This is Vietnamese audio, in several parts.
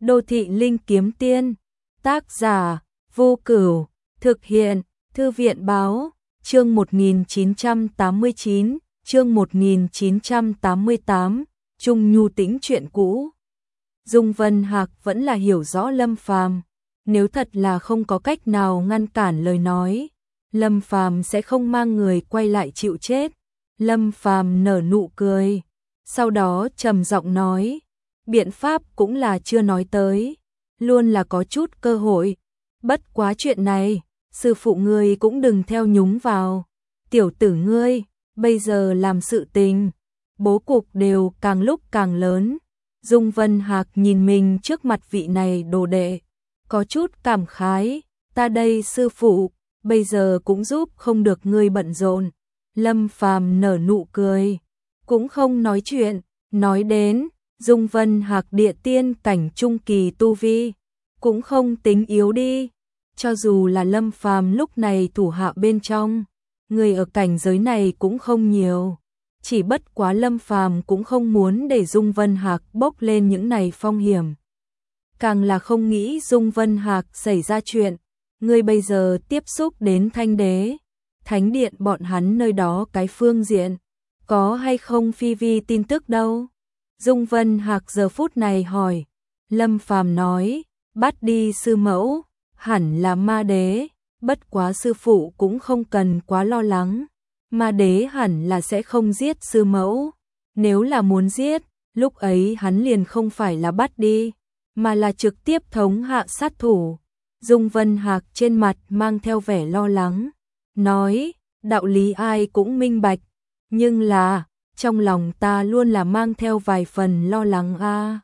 Đô thị linh kiếm tiên, tác giả, Vô Cửu, thực hiện, Thư viện báo, chương 1989, chương 1988, Trung Nhu Tĩnh chuyện cũ. Dung Vân Hạc vẫn là hiểu rõ Lâm Phàm, nếu thật là không có cách nào ngăn cản lời nói, Lâm Phàm sẽ không mang người quay lại chịu chết. Lâm Phàm nở nụ cười, sau đó trầm giọng nói, biện pháp cũng là chưa nói tới, luôn là có chút cơ hội, bất quá chuyện này, sư phụ ngươi cũng đừng theo nhúng vào, tiểu tử ngươi, bây giờ làm sự tình, bố cục đều càng lúc càng lớn. Dung Vân Hạc nhìn mình trước mặt vị này đồ đệ, có chút cảm khái, ta đây sư phụ, bây giờ cũng giúp không được ngươi bận rộn. Lâm Phàm nở nụ cười, cũng không nói chuyện, nói đến, Dung Vân Hạc địa tiên cảnh trung kỳ tu vi, cũng không tính yếu đi, cho dù là Lâm Phàm lúc này thủ hạ bên trong, người ở cảnh giới này cũng không nhiều. Chỉ bất quá Lâm Phàm cũng không muốn để Dung Vân Hạc bốc lên những này phong hiểm. Càng là không nghĩ Dung Vân Hạc xảy ra chuyện, người bây giờ tiếp xúc đến Thanh Đế, Thánh Điện bọn hắn nơi đó cái phương diện, có hay không phi vi tin tức đâu. Dung Vân Hạc giờ phút này hỏi, Lâm Phàm nói, bắt đi sư mẫu, hẳn là ma đế, bất quá sư phụ cũng không cần quá lo lắng. Ma đế hẳn là sẽ không giết sư mẫu, nếu là muốn giết, lúc ấy hắn liền không phải là bắt đi, mà là trực tiếp thống hạ sát thủ. Dung Vân Hạc trên mặt mang theo vẻ lo lắng, nói, đạo lý ai cũng minh bạch, nhưng là, trong lòng ta luôn là mang theo vài phần lo lắng a.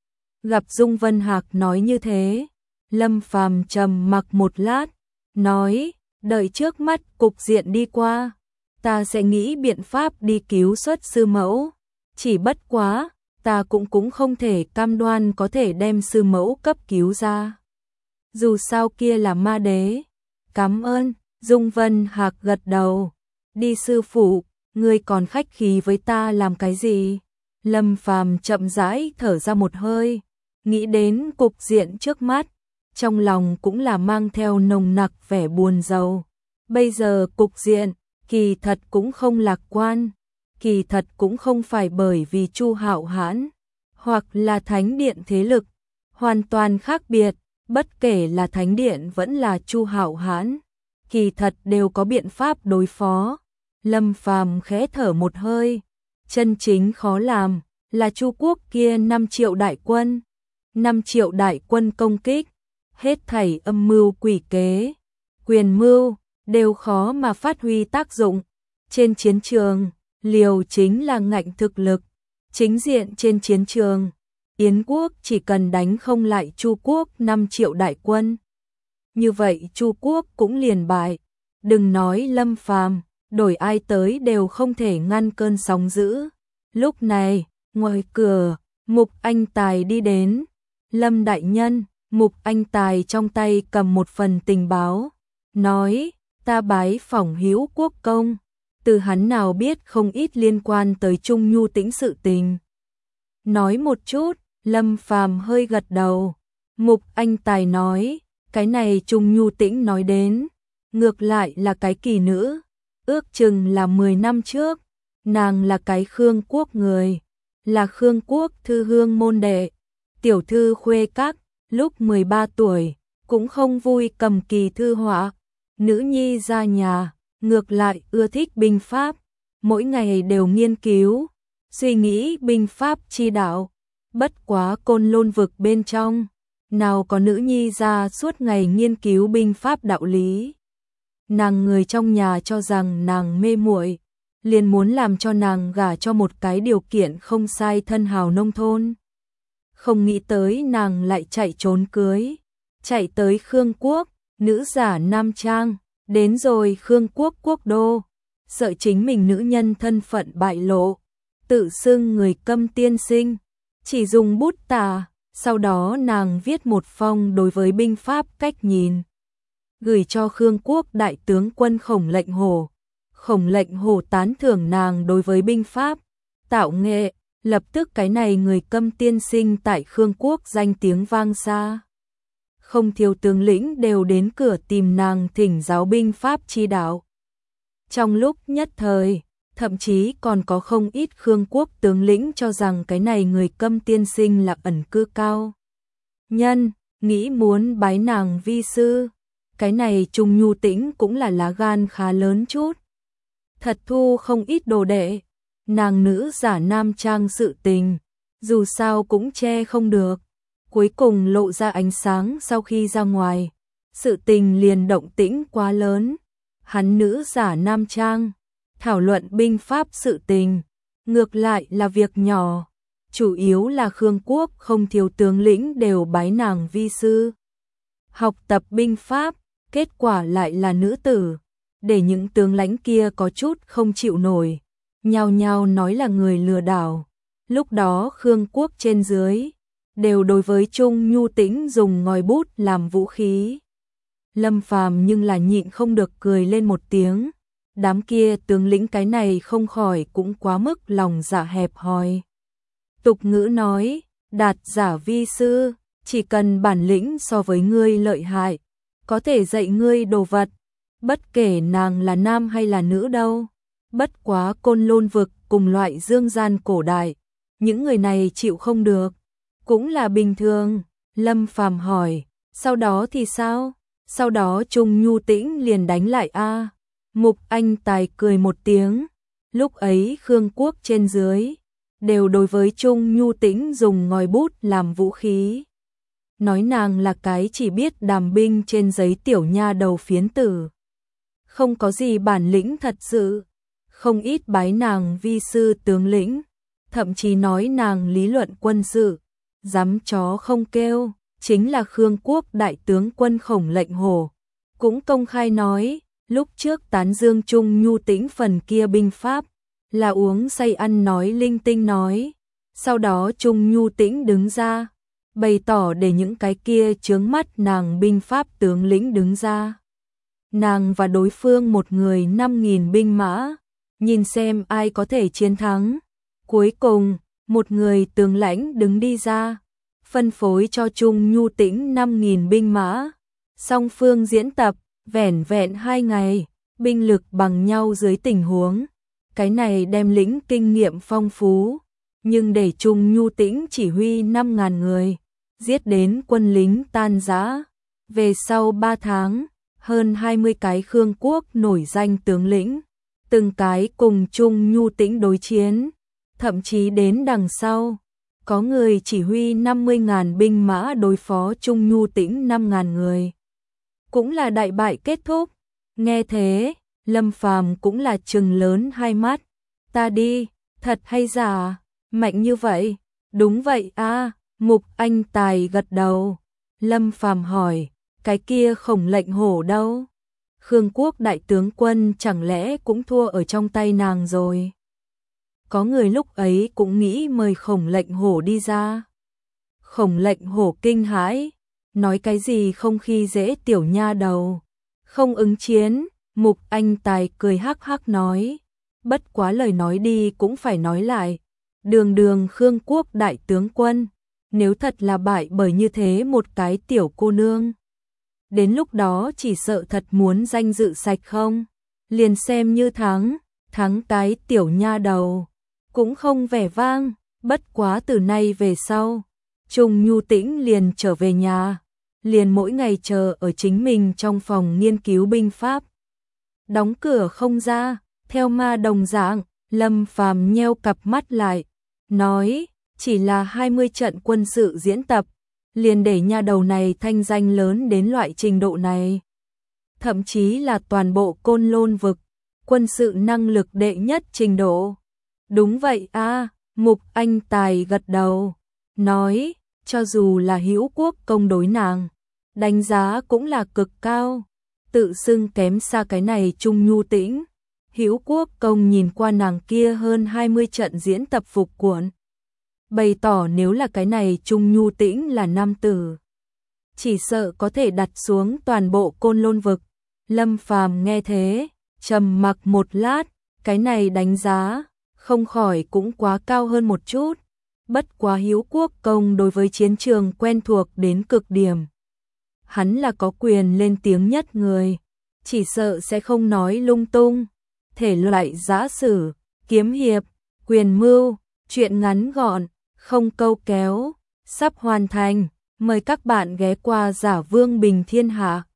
Gặp Dung Vân Hạc nói như thế, Lâm Phàm trầm mặc một lát, nói, đợi trước mắt cục diện đi qua, ta sẽ nghĩ biện pháp đi cứu xuất sư mẫu, chỉ bất quá, ta cũng không thể cam đoan có thể đem sư mẫu cấp cứu ra. Dù sao kia là ma đế. Cảm ơn, Dung Vân Hạc gật đầu. Đi sư phụ, ngươi còn khách khí với ta làm cái gì? Lâm Phàm chậm rãi thở ra một hơi, nghĩ đến cục diện trước mắt, trong lòng cũng là mang theo nồng nặc vẻ buồn rầu. Bây giờ cục diện, kỳ thật cũng không lạc quan, kỳ thật cũng không phải bởi vì Chu Hạo Hãn, hoặc là Thánh Điện thế lực, hoàn toàn khác biệt, bất kể là Thánh Điện vẫn là Chu Hạo Hãn, kỳ thật đều có biện pháp đối phó. Lâm Phàm khẽ thở một hơi, chân chính khó làm là Chu quốc kia 5 triệu đại quân, 5 triệu đại quân công kích, hết thảy âm mưu quỷ kế, quyền mưu đều khó mà phát huy tác dụng. Trên chiến trường, liều chính là ngạnh thực lực, chính diện trên chiến trường, Yến quốc chỉ cần đánh không lại Chu quốc 5 triệu đại quân, như vậy Chu quốc cũng liền bại. Đừng nói Lâm Phàm, đổi ai tới đều không thể ngăn cơn sóng dữ. Lúc này, ngoài cửa, Mục Anh Tài đi đến. Lâm đại nhân, Mục Anh Tài trong tay cầm một phần tình báo, nói, ta bái phỏng Hữu Quốc công, từ hắn nào biết không ít liên quan tới Trung Nhu Tĩnh sự tình. Nói một chút, Lâm Phàm hơi gật đầu. Mục Anh Tài nói, cái này Trung Nhu Tĩnh nói đến, ngược lại là cái kỳ nữ, ước chừng là 10 năm trước, nàng là cái Khương quốc người, là Khương quốc thư hương môn đệ, tiểu thư khuê các, lúc 13 tuổi, cũng không vui cầm kỳ thư họa, nữ nhi ra nhà, ngược lại ưa thích binh pháp, mỗi ngày đều nghiên cứu, suy nghĩ binh pháp chi đạo, bất quá Côn Lôn vực bên trong, nào có nữ nhi ra suốt ngày nghiên cứu binh pháp đạo lý. Nàng người trong nhà cho rằng nàng mê muội, liền muốn làm cho nàng gả cho một cái điều kiện không sai thân hào nông thôn. Không nghĩ tới nàng lại chạy trốn cưới, chạy tới Khương quốc, nữ giả nam trang, đến rồi Khương quốc quốc đô, sợ chính mình nữ nhân thân phận bại lộ, tự xưng người Câm tiên sinh, chỉ dùng bút tà, sau đó nàng viết một phong đối với binh pháp cách nhìn, gửi cho Khương quốc đại tướng quân Khổng Lệnh Hổ. Khổng Lệnh Hổ tán thưởng nàng đối với binh pháp, tạo nghệ, lập tức cái này người Câm tiên sinh tại Khương Quốc danh tiếng vang xa. Không thiếu tướng lĩnh đều đến cửa tìm nàng thỉnh giáo binh pháp chi đạo. Trong lúc nhất thời, thậm chí còn có không ít Khương Quốc tướng lĩnh cho rằng cái này người Câm tiên sinh là ẩn cư cao nhân, nghĩ muốn bái nàng vi sư. Cái này Trung Nhu Tĩnh cũng là lá gan khá lớn chút. Thật thu không ít đồ đệ, nàng nữ giả nam trang sự tình, dù sao cũng che không được. Cuối cùng lộ ra ánh sáng sau khi ra ngoài, sự tình liền động tĩnh quá lớn. Hắn nữ giả nam trang, thảo luận binh pháp sự tình, ngược lại là việc nhỏ. Chủ yếu là Khương Quốc không thiếu tướng lĩnh đều bái nàng vi sư. Học tập binh pháp, kết quả lại là nữ tử, để những tướng lãnh kia có chút không chịu nổi, nhao nhao nói là người lừa đảo. Lúc đó Khương Quốc trên dưới đều đối với Trung Nhu Tĩnh dùng ngòi bút làm vũ khí. Lâm Phàm nhưng là nhịn không được cười lên một tiếng. Đám kia tướng lĩnh cái này không khỏi cũng quá mức lòng dạ hẹp hòi. Tục ngữ nói, đạt giả vi sư, chỉ cần bản lĩnh so với ngươi lợi hại, có thể dạy ngươi đồ vật, bất kể nàng là nam hay là nữ đâu. Bất quá Côn Lôn vực cùng loại dương gian cổ đại, những người này chịu không được, cũng là bình thường. Lâm Phàm hỏi, sau đó thì sao? Sau đó Trung Nhu Tĩnh liền đánh lại a. Mục Anh Tài cười một tiếng, lúc ấy Khương Quốc trên dưới đều đối với Trung Nhu Tĩnh dùng ngòi bút làm vũ khí. Nói nàng là cái chỉ biết đàm binh trên giấy tiểu nha đầu phiến tử. Không có gì bản lĩnh thật sự, không ít bái nàng vi sư tướng lĩnh, thậm chí nói nàng lý luận quân sự, dám chó không kêu, chính là Khương Quốc đại tướng quân Khổng Lệnh Hổ. Cũng công khai nói, lúc trước tán dương Trung Nhu Tĩnh phần kia binh pháp, là uống say ăn nói linh tinh nói. Sau đó Trung Nhu Tĩnh đứng ra, bày tỏ để những cái kia chướng mắt nàng binh pháp tướng lĩnh đứng ra. Nàng và đối phương một người 5.000 binh mã, nhìn xem ai có thể chiến thắng. Cuối cùng, một người tướng lãnh đứng đi ra, phân phối cho Trung Nhu Tĩnh 5.000 binh mã. Song phương diễn tập, vẻn vẹn 2 ngày, binh lực bằng nhau dưới tình huống. Cái này đem lĩnh kinh nghiệm phong phú, nhưng để Trung Nhu Tĩnh chỉ huy 5.000 người, giết đến quân lính tan rã. Về sau 3 tháng, hơn 20 cái Khương Quốc nổi danh tướng lĩnh, từng cái cùng Trung Nhu Tĩnh đối chiến, thậm chí đến đằng sau, có người chỉ huy 50.000 binh mã đối phó Trung Nhu Tĩnh 5.000 người. Cũng là đại bại kết thúc. Nghe thế, Lâm Phàm cũng là trừng lớn hai mắt. Ta đi, thật hay giả, mạnh như vậy? Đúng vậy a. Mục Anh Tài gật đầu. Lâm Phàm hỏi, cái kia Khổng Lệnh Hổ đâu? Khương Quốc đại tướng quân chẳng lẽ cũng thua ở trong tay nàng rồi? Có người lúc ấy cũng nghĩ mời Khổng Lệnh Hổ đi ra. Khổng Lệnh Hổ kinh hãi, nói cái gì không khi dễ tiểu nha đầu, không ứng chiến. Mục Anh Tài cười hắc hắc nói, bất quá lời nói đi cũng phải nói lại, đường đường Khương Quốc đại tướng quân, nếu thật là bại bởi như thế một cái tiểu cô nương, đến lúc đó chỉ sợ thật muốn danh dự sạch không, liền xem như thắng cái tiểu nha đầu, cũng không vẻ vang. Bất quá từ nay về sau, Trung Nhu Tĩnh liền trở về nhà, liền mỗi ngày chờ ở chính mình trong phòng nghiên cứu binh pháp. Đóng cửa không ra, theo ma đồng dạng. Lâm Phàm nheo cặp mắt lại, nói, chỉ là 20 trận quân sự diễn tập, liền để nha đầu này thanh danh lớn đến loại trình độ này. Thậm chí là toàn bộ Côn Lôn vực, quân sự năng lực đệ nhất trình độ. Đúng vậy a. Mục Anh Tài gật đầu, nói, cho dù là Hữu Quốc công đối nàng, đánh giá cũng là cực cao, tự xưng kém xa cái này Trung Nhu Tĩnh. Hữu Quốc công nhìn qua nàng kia hơn 20 trận diễn tập phục cuộn, bày tỏ nếu là cái này Trung Nhu Tĩnh là nam tử, chỉ sợ có thể đặt xuống toàn bộ Côn Lôn vực. Lâm Phàm nghe thế, trầm mặc một lát, cái này đánh giá không khỏi cũng quá cao hơn một chút. Bất quá Hiếu Quốc Công đối với chiến trường quen thuộc đến cực điểm. Hắn là có quyền lên tiếng nhất người, chỉ sợ sẽ không nói lung tung. Thể loại giã sử, kiếm hiệp, quyền mưu, truyện ngắn gọn, không câu kéo, sắp hoàn thành. Mời các bạn ghé qua Giả Vương Bình Thiên Hạ.